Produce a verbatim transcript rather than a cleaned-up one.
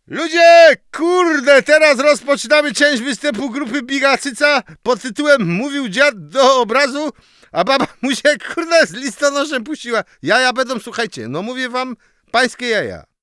Ludzie, kurde, teraz rozpoczynamy część występu grupy Bigacyca pod tytułem Mówił dziad do obrazu, a baba mu się, kurde, z listonoszem puściła. Jaja będą, słuchajcie, no mówię wam, pańskie jaja.